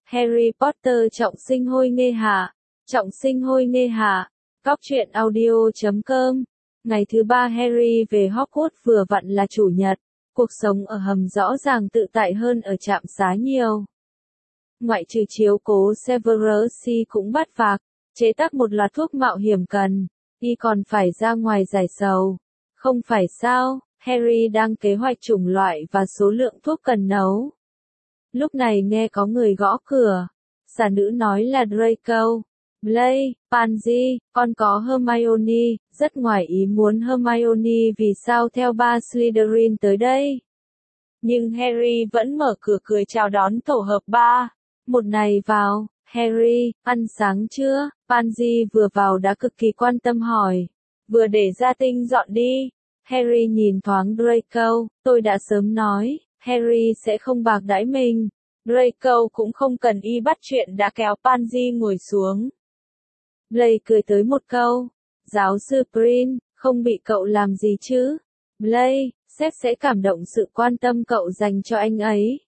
Harry Potter trọng sinh hôi nghê hạ. Trọng sinh hôi nghê hạ. Góc truyện audio.com. Ngày thứ 3 Harry về Hogwarts vừa vặn là chủ nhật. Cuộc sống ở hầm rõ ràng tự tại hơn ở trạm xá nhiều. Ngoại trừ chiếu cố Severus cũng bắt phạt, chế tác một loạt thuốc mạo hiểm cần, y còn phải ra ngoài giải sầu. Không phải sao, Harry đang kế hoạch chủng loại và số lượng thuốc cần nấu. Lúc này nghe có người gõ cửa. Xà nữ nói là Draco. Blake, Pansy, con có Hermione, rất ngoài ý muốn Hermione vì sao theo ba Slytherin tới đây. Nhưng Harry vẫn mở cửa cười chào đón tổ hợp ba. Một này vào, Harry, ăn sáng chưa? Pansy vừa vào đã cực kỳ quan tâm hỏi. Vừa để gia tinh dọn đi. Harry nhìn thoáng Draco, tôi đã sớm nói, Harry sẽ không bạc đãi mình. Draco cũng không cần y bắt chuyện đã kéo Pansy ngồi xuống. Blake cười tới một câu. Giáo sư Prin, không bị cậu làm gì chứ? Blake, sếp sẽ cảm động sự quan tâm cậu dành cho anh ấy.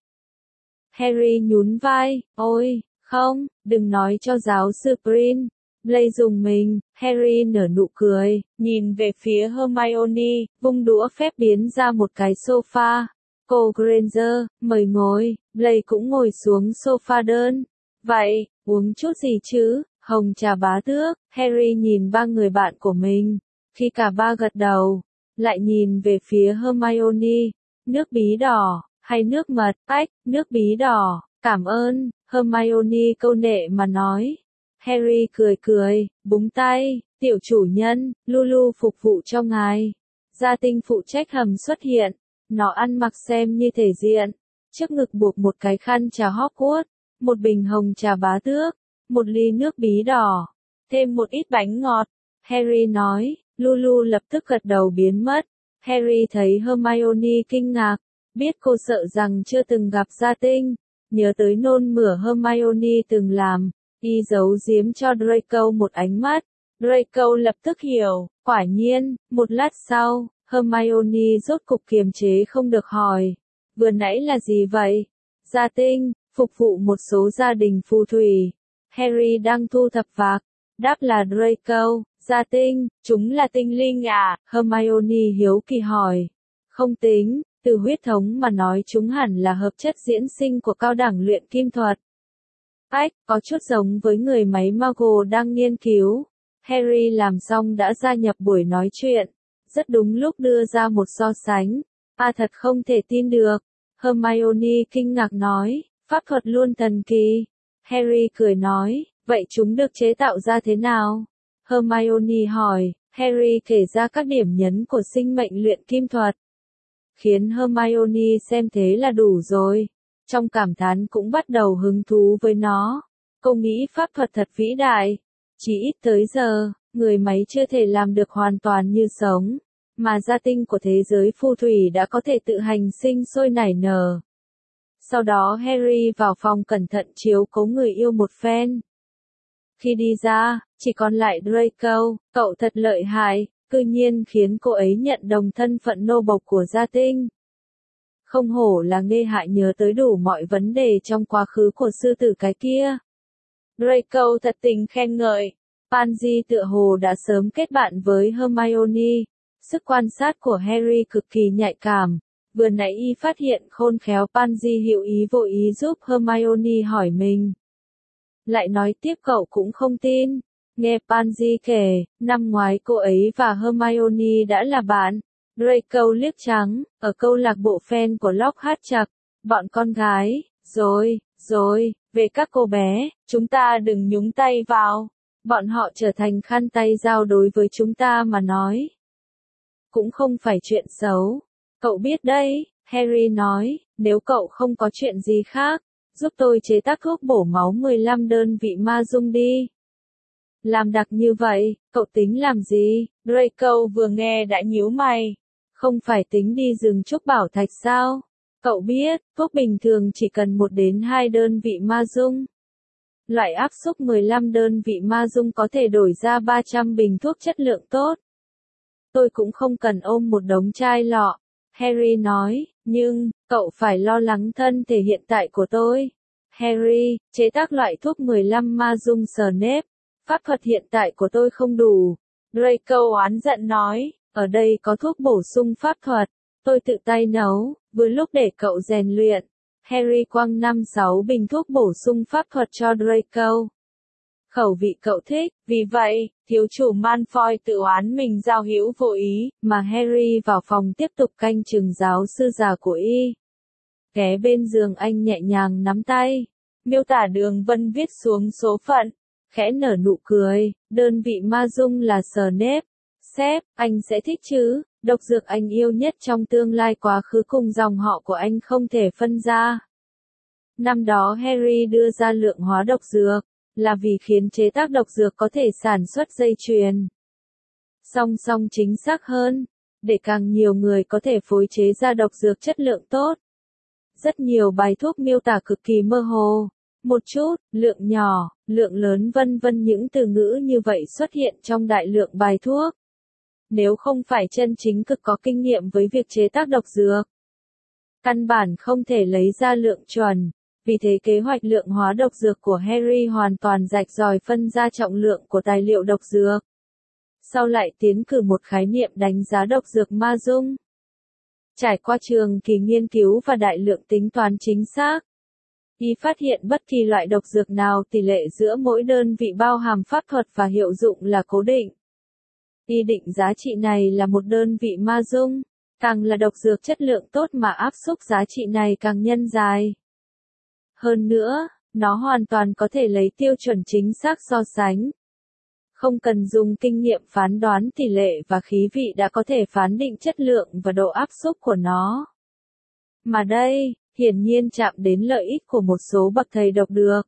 Harry nhún vai, ôi, không, đừng nói cho giáo sư Prin. Blake dùng mình, Harry nở nụ cười, nhìn về phía Hermione, vung đũa phép biến ra một cái sofa. Cô Granger, mời ngồi, Blake cũng ngồi xuống sofa đơn. Vậy, uống chút gì chứ? Hồng trà bá tước, Harry nhìn ba người bạn của mình. Khi cả ba gật đầu, lại nhìn về phía Hermione. Nước bí đỏ, hay nước mật? Ách, nước bí đỏ, cảm ơn, Hermione câu nệ mà nói. Harry cười cười, búng tay, tiểu chủ nhân, Lulu phục vụ cho ngài. Gia tinh phụ trách hầm xuất hiện, nó ăn mặc xem như thể diện. Trước ngực buộc một cái khăn trà Hogwarts, một bình hồng trà bá tước, một ly nước bí đỏ, thêm một ít bánh ngọt. Harry nói, Lulu lập tức gật đầu biến mất. Harry thấy Hermione kinh ngạc, biết cô sợ rằng chưa từng gặp gia tinh, nhớ tới nôn mửa Hermione từng làm, y giấu giếm cho Draco một ánh mắt. Draco lập tức hiểu, quả nhiên, một lát sau, Hermione rốt cục kiềm chế không được hỏi, vừa nãy là gì vậy? Gia tinh, phục vụ một số gia đình phù thủy. Harry đang thu thập vạc, đáp là Draco, gia tinh, chúng là tinh linh à? Hermione hiếu kỳ hỏi. Không tính, từ huyết thống mà nói chúng hẳn là hợp chất diễn sinh của cao đẳng luyện kim thuật. Ách, có chút giống với người máy Muggle đang nghiên cứu. Harry làm xong đã gia nhập buổi nói chuyện, rất đúng lúc đưa ra một so sánh. Thật không thể tin được. Hermione kinh ngạc nói, pháp thuật luôn thần kỳ. Harry cười nói, vậy chúng được chế tạo ra thế nào? Hermione hỏi, Harry kể ra các điểm nhấn của sinh mệnh luyện kim thuật. Khiến Hermione xem thế là đủ rồi. Trong cảm thán cũng bắt đầu hứng thú với nó. Cô nghĩ pháp thuật thật vĩ đại. Chỉ ít tới giờ, người máy chưa thể làm được hoàn toàn như sống. Mà gia tinh của thế giới phù thủy đã có thể tự hành sinh sôi nảy nở. Sau đó Harry vào phòng cẩn thận chiếu cố người yêu một phen. Khi đi ra, chỉ còn lại Draco, cậu thật lợi hại, cư nhiên khiến cô ấy nhận đồng thân phận nô bộc của gia tinh. Không hổ là nghê hạ nhớ tới đủ mọi vấn đề trong quá khứ của sư tử cái kia. Draco thật tình khen ngợi. Pansy tựa hồ đã sớm kết bạn với Hermione. Sức quan sát của Harry cực kỳ nhạy cảm. Vừa nãy y phát hiện khôn khéo Pansy hữu ý vô ý giúp Hermione hỏi mình. Lại nói tiếp cậu cũng không tin. Nghe Pansy kể, năm ngoái cô ấy và Hermione đã là bạn. Draco liếc trắng, ở câu lạc bộ fan của Lockhart, bọn con gái, rồi, về các cô bé, chúng ta đừng nhúng tay vào. Bọn họ trở thành khăn tay dao đối với chúng ta mà nói. Cũng không phải chuyện xấu. Cậu biết đấy, Harry nói, nếu cậu không có chuyện gì khác, giúp tôi chế tác thuốc bổ máu 15 đơn vị ma dung đi. Làm đặc như vậy, cậu tính làm gì? Draco vừa nghe đã nhíu mày. Không phải tính đi rừng trúc bảo thạch sao? Cậu biết, thuốc bình thường chỉ cần 1 đến 2 đơn vị ma dung. Loại áp xúc 15 đơn vị ma dung có thể đổi ra 300 bình thuốc chất lượng tốt. Tôi cũng không cần ôm một đống chai lọ. Harry nói, nhưng, cậu phải lo lắng thân thể hiện tại của tôi. Harry, chế tác loại thuốc 15 ma dung Snape. Pháp thuật hiện tại của tôi không đủ. Draco oán giận nói, ở đây có thuốc bổ sung pháp thuật. Tôi tự tay nấu, vừa lúc để cậu rèn luyện. Harry quăng 5-6 bình thuốc bổ sung pháp thuật cho Draco. Khẩu vị cậu thích, vì vậy, thiếu chủ Malfoy tự oán mình giao hữu vô ý, mà Harry vào phòng tiếp tục canh chừng giáo sư già của y. Ghé bên giường anh nhẹ nhàng nắm tay, miêu tả đường vân viết xuống số phận, khẽ nở nụ cười, đơn vị ma dung là Snape. Sếp, anh sẽ thích chứ, độc dược anh yêu nhất trong tương lai quá khứ cùng dòng họ của anh không thể phân ra. Năm đó Harry đưa ra lượng hóa độc dược, là vì khiến chế tác độc dược có thể sản xuất dây chuyền. Song song chính xác hơn, để càng nhiều người có thể phối chế ra độc dược chất lượng tốt. Rất nhiều bài thuốc miêu tả cực kỳ mơ hồ, một chút, lượng nhỏ, lượng lớn vân vân những từ ngữ như vậy xuất hiện trong đại lượng bài thuốc. Nếu không phải chân chính cực có kinh nghiệm với việc chế tác độc dược, căn bản không thể lấy ra lượng chuẩn. Vì thế kế hoạch lượng hóa độc dược của Harry hoàn toàn rạch ròi phân ra trọng lượng của tài liệu độc dược. Sau lại tiến cử một khái niệm đánh giá độc dược ma dung. Trải qua trường kỳ nghiên cứu và đại lượng tính toán chính xác, y phát hiện bất kỳ loại độc dược nào tỷ lệ giữa mỗi đơn vị bao hàm pháp thuật và hiệu dụng là cố định. Y định giá trị này là một đơn vị ma dung, càng là độc dược chất lượng tốt mà áp xúc giá trị này càng nhân dài. Hơn nữa, nó hoàn toàn có thể lấy tiêu chuẩn chính xác so sánh. Không cần dùng kinh nghiệm phán đoán tỷ lệ và khí vị đã có thể phán định chất lượng và độ áp xúc của nó. Mà đây, hiển nhiên chạm đến lợi ích của một số bậc thầy độc dược.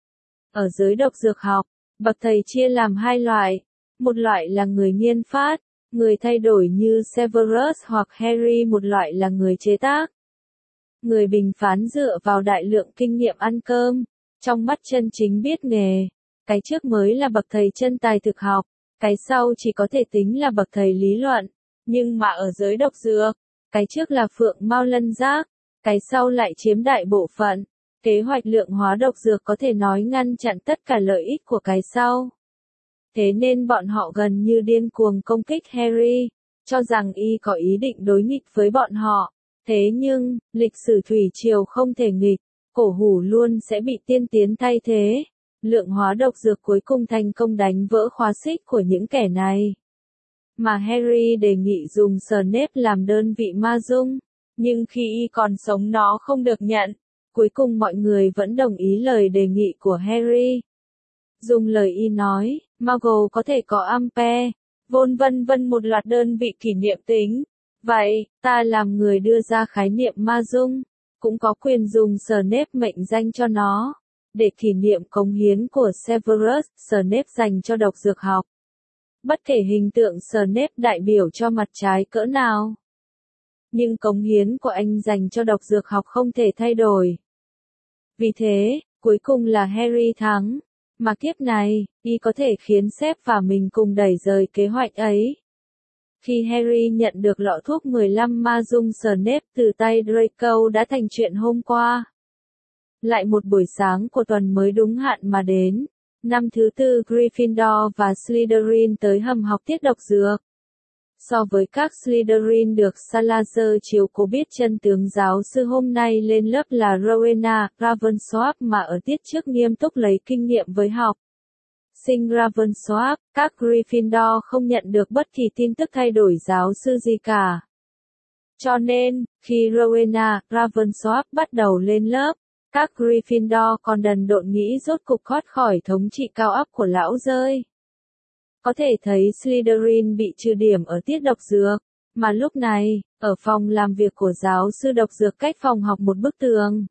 Ở giới độc dược học, bậc thầy chia làm hai loại. Một loại là người nghiên phát, người thay đổi như Severus hoặc Harry, một loại là người chế tác. Người bình phán dựa vào đại lượng kinh nghiệm ăn cơm, trong mắt chân chính biết nghề. Cái trước mới là bậc thầy chân tài thực học, cái sau chỉ có thể tính là bậc thầy lý luận. Nhưng mà ở giới độc dược, cái trước là phượng mao lân giác, cái sau lại chiếm đại bộ phận. Kế hoạch lượng hóa độc dược có thể nói ngăn chặn tất cả lợi ích của cái sau. Thế nên bọn họ gần như điên cuồng công kích Harry, cho rằng y có ý định đối nghịch với bọn họ. Thế nhưng, lịch sử thủy triều không thể nghịch, cổ hủ luôn sẽ bị tiên tiến thay thế. Lượng hóa độc dược cuối cùng thành công đánh vỡ khóa xích của những kẻ này. Mà Harry đề nghị dùng Snape làm đơn vị ma dung, nhưng khi y còn sống nó không được nhận. Cuối cùng mọi người vẫn đồng ý lời đề nghị của Harry. Dùng lời y nói, Muggle có thể có ampere, vân vân một loạt đơn vị kỷ niệm tính. Vậy, ta làm người đưa ra khái niệm ma dung, cũng có quyền dùng Snape mệnh danh cho nó, để kỷ niệm cống hiến của Severus Snape dành cho độc dược học. Bất kể hình tượng Snape đại biểu cho mặt trái cỡ nào, nhưng cống hiến của anh dành cho độc dược học không thể thay đổi. Vì thế, cuối cùng là Harry thắng, mà kiếp này, y có thể khiến sếp và mình cùng đẩy rời kế hoạch ấy. Khi Harry nhận được lọ thuốc 15 ma dung Snape từ tay Draco đã thành chuyện hôm qua. Lại một buổi sáng của tuần mới đúng hạn mà đến. Năm thứ tư Gryffindor và Slytherin tới hầm học tiết độc dược. So với các Slytherin được Salazar chiếu cố biết chân tướng giáo sư hôm nay lên lớp là Rowena Ravensworth mà ở tiết trước nghiêm túc lấy kinh nghiệm với học sinh Ravensworth, các Gryffindor không nhận được bất kỳ tin tức thay đổi giáo sư gì cả. Cho nên, khi Rowena Ravensworth bắt đầu lên lớp, các Gryffindor còn đần độn nghĩ rốt cục thoát khỏi thống trị cao áp của lão rơi. Có thể thấy Slytherin bị trừ điểm ở tiết độc dược, mà lúc này, ở phòng làm việc của giáo sư độc dược cách phòng học một bức tường.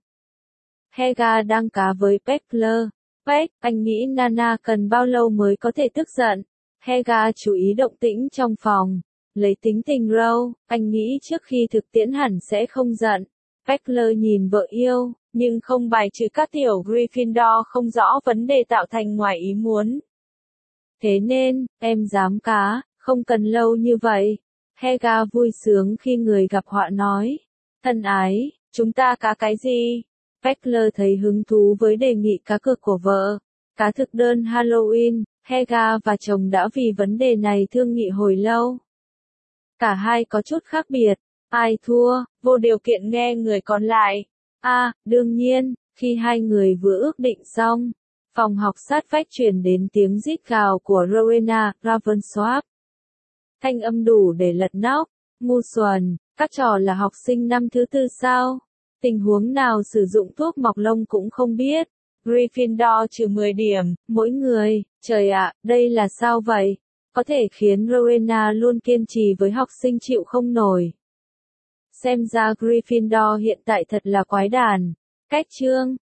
Helga đang cá với Peckler. Peck, anh nghĩ Nana cần bao lâu mới có thể tức giận? Helga chú ý động tĩnh trong phòng. Lấy tính tình Row, anh nghĩ trước khi thực tiễn hẳn sẽ không giận. Peckler nhìn vợ yêu, nhưng không bài trừ các tiểu Gryffindor không rõ vấn đề tạo thành ngoài ý muốn. Thế nên, em dám cá, không cần lâu như vậy. Helga vui sướng khi người gặp họa nói. Thân ái, chúng ta cá cái gì? Beckler thấy hứng thú với đề nghị cá cược của vợ. Cá thực đơn Halloween, Helga và chồng đã vì vấn đề này thương nghị hồi lâu. Cả hai có chút khác biệt. Ai thua, vô điều kiện nghe người còn lại. Đương nhiên, khi hai người vừa ước định xong, phòng học sát vách truyền đến tiếng rít gào của Rowena Ravensworth. Thanh âm đủ để lật nóc. Ngu xuẩn, các trò là học sinh năm thứ tư sao? Tình huống nào sử dụng thuốc mọc lông cũng không biết. Gryffindor trừ 10 điểm, mỗi người. Trời ạ, đây là sao vậy? Có thể khiến Rowena luôn kiên trì với học sinh chịu không nổi. Xem ra Gryffindor hiện tại thật là quái đản. Cách chương